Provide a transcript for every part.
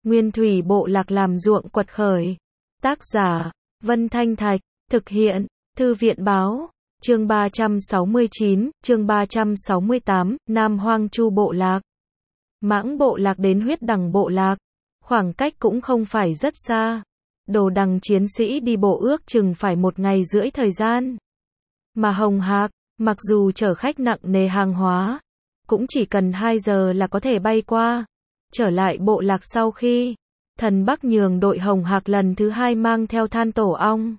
Nguyên thủy bộ lạc làm ruộng quật khởi. Tác giả, Vân Thanh Thạch, thực hiện, Thư viện báo, chương 369, chương 368, Nam Hoang Chu bộ lạc. Mãng bộ lạc đến huyết đằng bộ lạc, khoảng cách cũng không phải rất xa. Đồ đằng chiến sĩ đi bộ ước chừng phải 1 ngày rưỡi thời gian. Mà Hồng Hạc, mặc dù chở khách nặng nề hàng hóa, cũng chỉ cần 2 giờ là có thể bay qua. Trở lại bộ lạc sau khi, Thần Bắc nhường đội Hồng Hạc lần thứ 2 mang theo than tổ ong.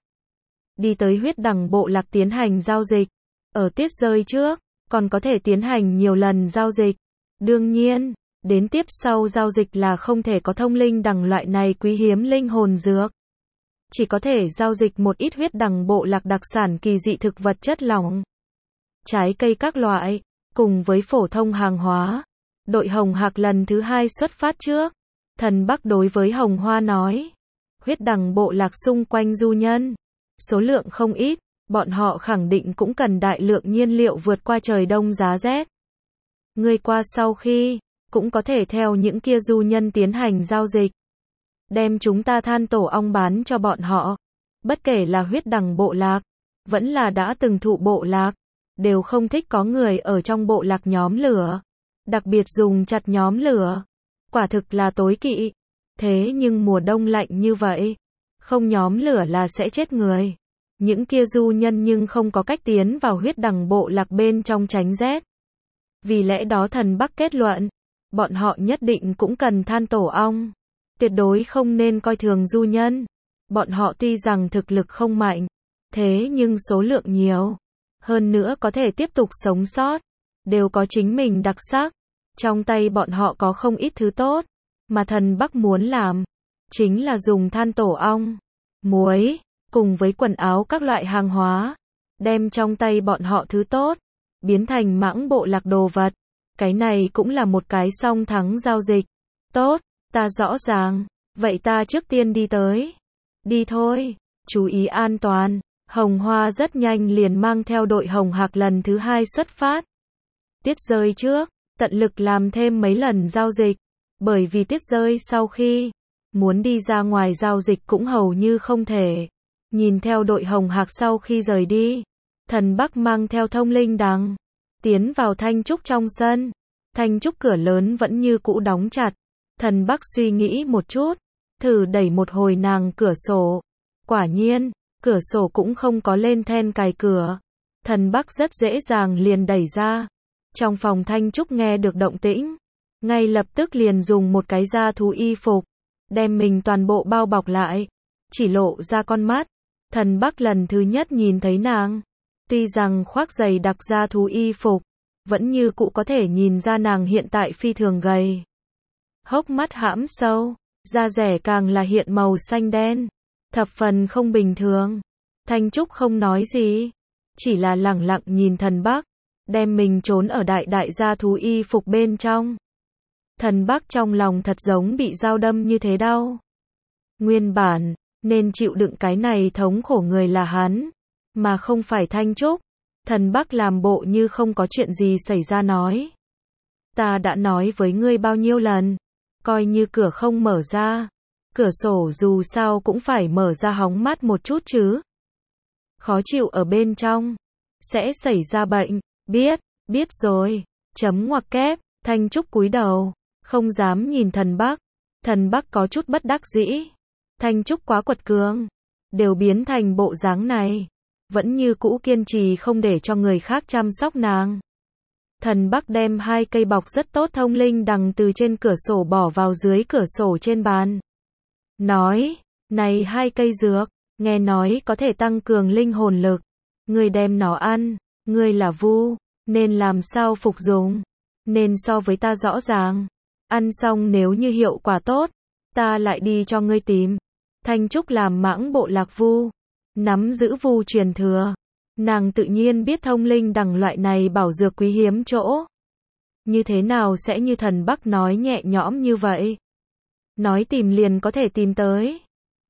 Đi tới huyết đằng bộ lạc tiến hành giao dịch. Ở tuyết rơi trước, còn có thể tiến hành nhiều lần giao dịch. Đương nhiên, đến tiếp sau giao dịch là không thể có thông linh đằng loại này quý hiếm linh hồn dược. Chỉ có thể giao dịch một ít huyết đằng bộ lạc đặc sản kỳ dị thực vật chất lỏng, trái cây các loại, cùng với phổ thông hàng hóa. Đội Hồng Hạc lần thứ 2 xuất phát trước. Thần Bắc đối với Hồng Hoa nói, huyết đằng bộ lạc xung quanh du nhân, số lượng không ít, bọn họ khẳng định cũng cần đại lượng nhiên liệu vượt qua trời đông giá rét. Người qua sau khi, cũng có thể theo những kia du nhân tiến hành giao dịch. Đem chúng ta than tổ ong bán cho bọn họ. Bất kể là huyết đằng bộ lạc, vẫn là đã từng thụ bộ lạc, đều không thích có người ở trong bộ lạc nhóm lửa. Đặc biệt dùng chặt nhóm lửa. Quả thực là tối kỵ. Thế nhưng mùa đông lạnh như vậy, không nhóm lửa là sẽ chết người. Những kia du nhân nhưng không có cách tiến vào huyết đằng bộ lạc bên trong tránh rét. Vì lẽ đó Thần Bắc kết luận, bọn họ nhất định cũng cần than tổ ong. Tuyệt đối không nên coi thường du nhân. Bọn họ tuy rằng thực lực không mạnh, thế nhưng số lượng nhiều. Hơn nữa có thể tiếp tục sống sót. Đều có chính mình đặc sắc. Trong tay bọn họ có không ít thứ tốt. Mà Thần Bắc muốn làm, chính là dùng than tổ ong, muối, cùng với quần áo các loại hàng hóa. Đem trong tay bọn họ thứ tốt, biến thành mãng bộ lạc đồ vật. Cái này cũng là một cái song thắng giao dịch. Tốt, ta rõ ràng. Vậy ta trước tiên đi tới. Đi thôi, chú ý an toàn. Hồng Hoa rất nhanh liền mang theo đội Hồng Hạc lần thứ 2 xuất phát. Tiết rơi trước, tận lực làm thêm mấy lần giao dịch. Bởi vì tiết rơi sau khi, muốn đi ra ngoài giao dịch cũng hầu như không thể. Nhìn theo đội Hồng Hạc sau khi rời đi, Thần Bắc mang theo thông linh đằng, tiến vào Thanh Trúc trong sân. Thanh Trúc cửa lớn vẫn như cũ đóng chặt. Thần Bắc suy nghĩ một chút, thử đẩy một hồi nàng cửa sổ. Quả nhiên, cửa sổ cũng không có lên then cài cửa. Thần Bắc rất dễ dàng liền đẩy ra. Trong phòng Thanh Trúc nghe được động tĩnh, ngay lập tức liền dùng một cái da thú y phục, đem mình toàn bộ bao bọc lại, chỉ lộ ra con mắt. Thần Bắc lần thứ nhất nhìn thấy nàng, tuy rằng khoác giày đặc da thú y phục, vẫn như cũ có thể nhìn ra nàng hiện tại phi thường gầy. Hốc mắt hãm sâu, da rẻ càng là hiện màu xanh đen, thập phần không bình thường. Thanh Trúc không nói gì, chỉ là lẳng lặng nhìn Thần Bắc, đem mình trốn ở đại da thú y phục bên trong. Thần Bắc trong lòng thật giống bị dao đâm như thế đau. Nguyên bản, nên chịu đựng cái này thống khổ người là hắn, mà không phải Thanh Trúc. Thần Bắc làm bộ như không có chuyện gì xảy ra nói. Ta đã nói với ngươi bao nhiêu lần, coi như cửa không mở ra. Cửa sổ dù sao cũng phải mở ra hóng mát một chút chứ. Khó chịu ở bên trong, sẽ xảy ra bệnh. Biết rồi. Chấm ngoặc kép. Thanh Trúc cúi đầu, không dám nhìn Thần Bắc. Thần Bắc có chút bất đắc dĩ. Thanh Trúc quá quật cường, đều biến thành bộ dáng này, vẫn như cũ kiên trì không để cho người khác chăm sóc nàng. Thần Bắc đem 2 cây bọc rất tốt thông linh đằng từ trên cửa sổ bỏ vào dưới cửa sổ trên bàn. Nói, này 2 cây dược, nghe nói có thể tăng cường linh hồn lực. Ngươi đem nó ăn, ngươi là vu, nên làm sao phục dụng, nên so với ta rõ ràng. Ăn xong nếu như hiệu quả tốt, ta lại đi cho ngươi tìm. Thanh Trúc làm mãng bộ lạc vu, nắm giữ vu truyền thừa. Nàng tự nhiên biết thông linh đằng loại này bảo dược quý hiếm chỗ. Như thế nào sẽ như Thần Bắc nói nhẹ nhõm như vậy? Nói tìm liền có thể tìm tới.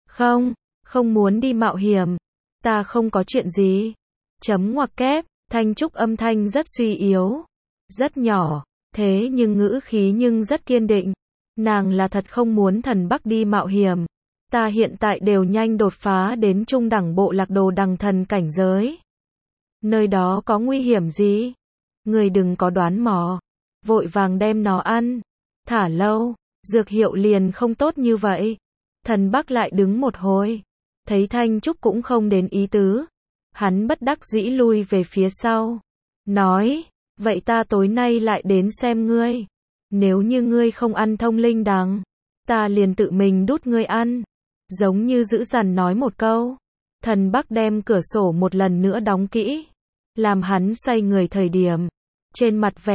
Không muốn đi mạo hiểm. Ta không có chuyện gì. Chấm ngoặc kép. Thanh Trúc âm thanh rất suy yếu, rất nhỏ, thế nhưng ngữ khí nhưng rất kiên định. Nàng là thật không muốn thần Bắc đi mạo hiểm. Ta hiện tại đều nhanh đột phá đến trung đẳng bộ lạc đồ đằng thần cảnh giới. Nơi đó có nguy hiểm gì? Người đừng có đoán mò. Vội vàng đem nó ăn. Thả lâu, dược hiệu liền không tốt như vậy. Thần Bắc lại đứng một hồi. Thấy Thanh Trúc cũng không đến ý tứ. Hắn bất đắc dĩ lui về phía sau. Nói, vậy ta tối nay lại đến xem ngươi. Nếu như ngươi không ăn thông linh đằng, ta liền tự mình đút ngươi ăn. Giống như dữ dằn nói một câu. Thần Bắc đem cửa sổ một lần nữa đóng kỹ. Làm hắn xoay người thời điểm. Trên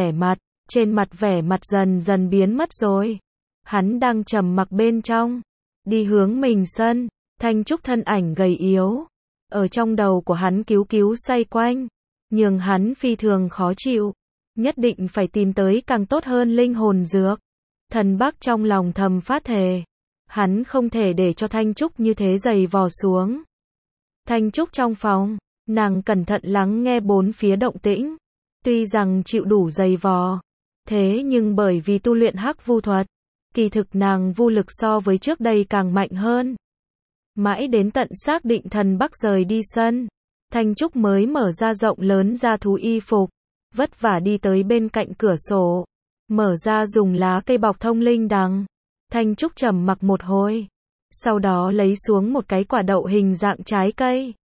mặt vẻ mặt dần dần biến mất rồi. Hắn đang trầm mặc bên trong. Đi hướng mình sân. Thanh Trúc thân ảnh gầy yếu. Ở trong đầu của hắn cứu xoay quanh. Nhưng hắn phi thường khó chịu. Nhất định phải tìm tới càng tốt hơn linh hồn dược. Thần Bắc trong lòng thầm phát thề. Hắn không thể để cho Thanh Trúc như thế giày vò xuống. Thanh Trúc trong phòng. Nàng cẩn thận lắng nghe bốn phía động tĩnh. Tuy rằng chịu đủ giày vò. Thế nhưng bởi vì tu luyện hắc vu thuật. Kỳ thực nàng vu lực so với trước đây càng mạnh hơn. Mãi đến tận xác định thần Bắc rời đi sân. Thanh Trúc mới mở ra rộng lớn ra thú y phục. Vất vả đi tới bên cạnh cửa sổ. Mở ra dùng lá cây bọc thông linh đằng. Thanh Trúc trầm mặc một hồi. Sau đó lấy xuống một cái quả đậu hình dạng trái cây.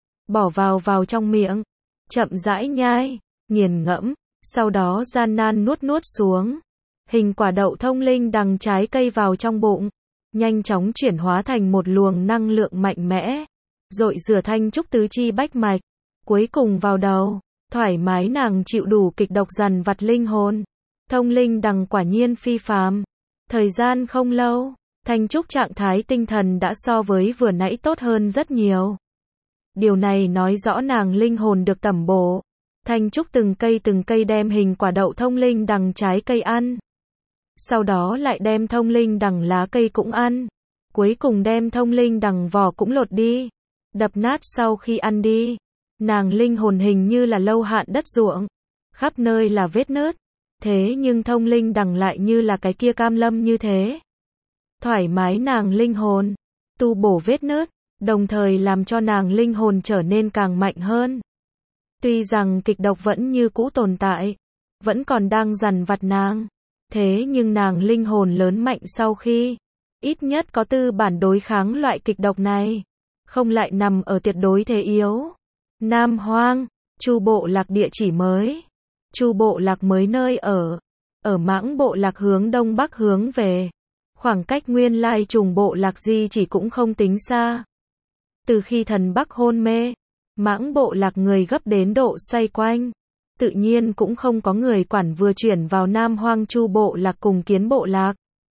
Bỏ vào trong miệng. Chậm rãi nhai, nghiền ngẫm. Sau đó gian nan nuốt xuống. Hình quả đậu thông linh đằng trái cây vào trong bụng. Nhanh chóng chuyển hóa thành một luồng năng lượng mạnh mẽ. Rội rửa Thanh Trúc tứ chi bách mạch. Cuối cùng vào đầu. Thoải mái nàng chịu đủ kịch độc dằn vặt linh hồn. Thông linh đằng quả nhiên phi phàm. Thời gian không lâu, Thanh Trúc trạng thái tinh thần đã so với vừa nãy tốt hơn rất nhiều. Điều này nói rõ nàng linh hồn được tẩm bổ. Thanh Trúc từng cây đem hình quả đậu thông linh đằng trái cây ăn. Sau đó lại đem thông linh đằng lá cây cũng ăn. Cuối cùng đem thông linh đằng vỏ cũng lột đi. Đập nát sau khi ăn đi. Nàng linh hồn hình như là lâu hạn đất ruộng. Khắp nơi là vết nứt. Thế nhưng thông linh đằng lại như là cái kia cam lâm như thế. Thoải mái nàng linh hồn. Tu bổ vết nứt. Đồng thời làm cho nàng linh hồn trở nên càng mạnh hơn. Tuy rằng kịch độc vẫn như cũ tồn tại. Vẫn còn đang dằn vặt nàng. Thế nhưng nàng linh hồn lớn mạnh sau khi. Ít nhất có tư bản đối kháng loại kịch độc này. Không lại nằm ở tuyệt đối thế yếu. Nam Hoang, Chu bộ lạc địa chỉ mới. Chu bộ lạc mới nơi ở. Ở Mãng bộ lạc hướng đông bắc hướng về. Khoảng cách nguyên lai Trùng bộ lạc di chỉ cũng không tính xa. Từ khi thần Bắc hôn mê, Mãng bộ lạc người gấp đến độ xoay quanh. Tự nhiên cũng không có người quản vừa chuyển vào Nam Hoang Chu bộ lạc cùng Kiến bộ lạc.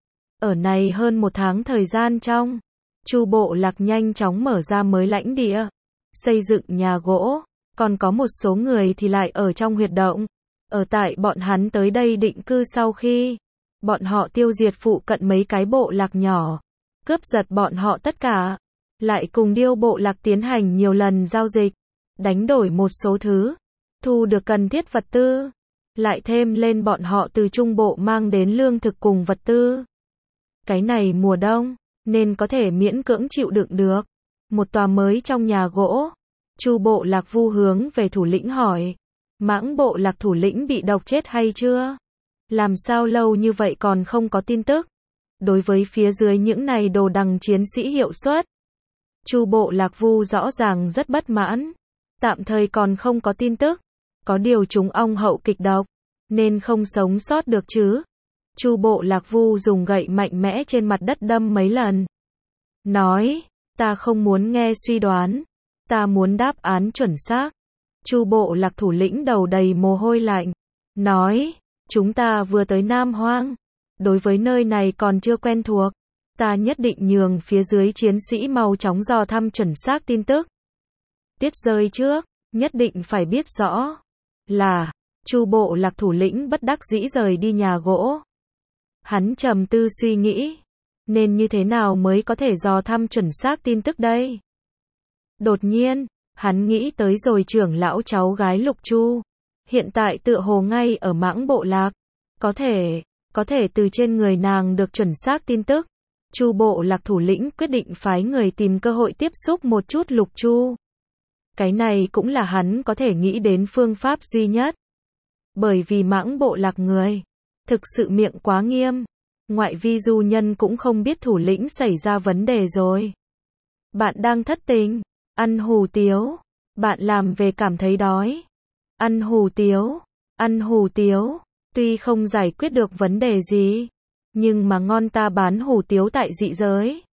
Ở này hơn một tháng thời gian trong, Chu bộ lạc nhanh chóng mở ra mới lãnh địa. Xây dựng nhà gỗ, còn có một số người thì lại ở trong huyệt động. Ở tại bọn hắn tới đây định cư sau khi, bọn họ tiêu diệt phụ cận mấy cái bộ lạc nhỏ, cướp giật bọn họ tất cả, lại cùng Điêu bộ lạc tiến hành nhiều lần giao dịch, đánh đổi một số thứ, thu được cần thiết vật tư, lại thêm lên bọn họ từ Trung bộ mang đến lương thực cùng vật tư. Cái này mùa đông, nên có thể miễn cưỡng chịu đựng được. Một tòa mới trong nhà gỗ. Chu bộ lạc vu hướng về thủ lĩnh hỏi. Mãng bộ lạc thủ lĩnh bị độc chết hay chưa? Làm sao lâu như vậy còn không có tin tức? Đối với phía dưới những này đồ đằng chiến sĩ hiệu suất. Chu bộ lạc vu rõ ràng rất bất mãn. Tạm thời còn không có tin tức. Có điều chúng ong hậu kịch độc. Nên không sống sót được chứ. Chu bộ lạc vu dùng gậy mạnh mẽ trên mặt đất đâm mấy lần. Nói. Ta không muốn nghe suy đoán. Ta muốn đáp án chuẩn xác. Chu bộ lạc thủ lĩnh đầu đầy mồ hôi lạnh. Nói. Chúng ta vừa tới Nam Hoang. Đối với nơi này còn chưa quen thuộc. Ta nhất định nhường phía dưới chiến sĩ mau chóng dò thăm chuẩn xác tin tức. Tiết rơi trước. Nhất định phải biết rõ. Là. Chu bộ lạc thủ lĩnh bất đắc dĩ rời đi nhà gỗ. Hắn trầm tư suy nghĩ. Nên như thế nào mới có thể dò thăm chuẩn xác tin tức đây? Đột nhiên, hắn nghĩ tới rồi trưởng lão cháu gái Lục Chu. Hiện tại tựa hồ ngay ở Mãng bộ lạc. Có thể, có thể từ trên người nàng được chuẩn xác tin tức. Chu Bộ Lạc thủ lĩnh quyết định phái người tìm cơ hội tiếp xúc một chút Lục Chu. Cái này cũng là hắn có thể nghĩ đến phương pháp duy nhất. Bởi vì Mãng Bộ Lạc người thực sự miệng quá nghiêm. Ngoại vi du nhân cũng không biết thủ lĩnh xảy ra vấn đề rồi. Bạn đang thất tình, ăn hủ tiếu, bạn làm về cảm thấy đói. Ăn hủ tiếu, tuy không giải quyết được vấn đề gì, nhưng mà ngon ta bán hủ tiếu tại dị giới.